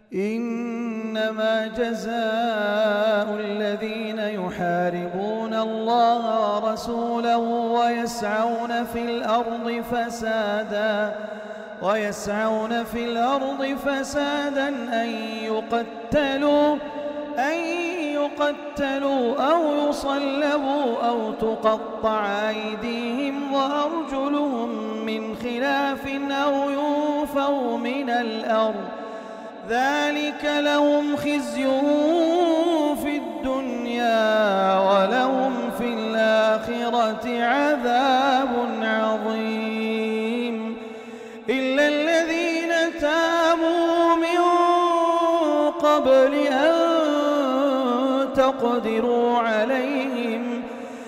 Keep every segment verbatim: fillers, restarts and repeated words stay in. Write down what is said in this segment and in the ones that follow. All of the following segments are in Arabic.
إنما جزاء الذين يحاربون الله ورسوله ويسعون في الأرض فسادا ويسعون في الأرض فسادا أن يقتلوا أن يقتلوا أو يصلبوا أو تقطع أيديهم وأرجلهم من خلاف أو ينفوا من الأرض ذلك لهم خزي في الدنيا ولهم في الآخرة عذاب عظيم إلا الذين تابوا من قبل أن تقدروا عليهم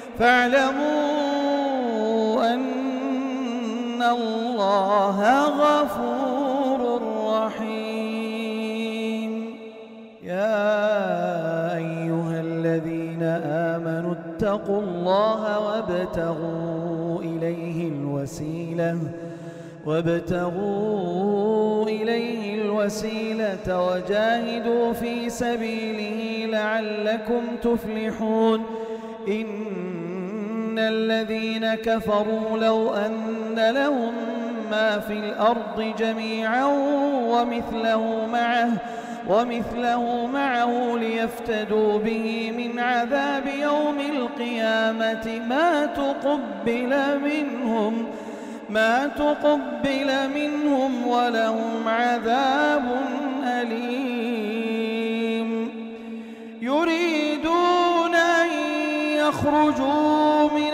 فاعلموا أن الله غفور رحيم. يا أيها الذين آمنوا اتقوا الله وابتغوا إليه الوسيلة وابتغوا إليه الوسيلة وجاهدوا في سبيله لعلكم تفلحون. إن الذين كفروا لو أن لهم ما في الأرض جميعا ومثله معه ومثله معه ليفتدوا به من عذاب يوم القيامة ما تقبل منهم ما تقبل منهم ولهم عذاب أليم. يريدون أن يخرجوا من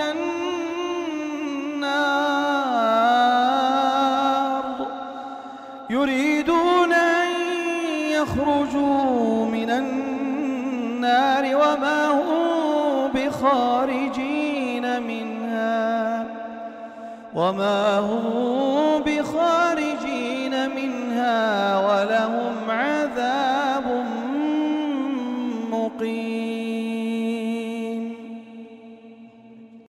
النار يريدون أن يخرجوا من النار وما هم بخارجين منها وما هم بخارجين منها ولهم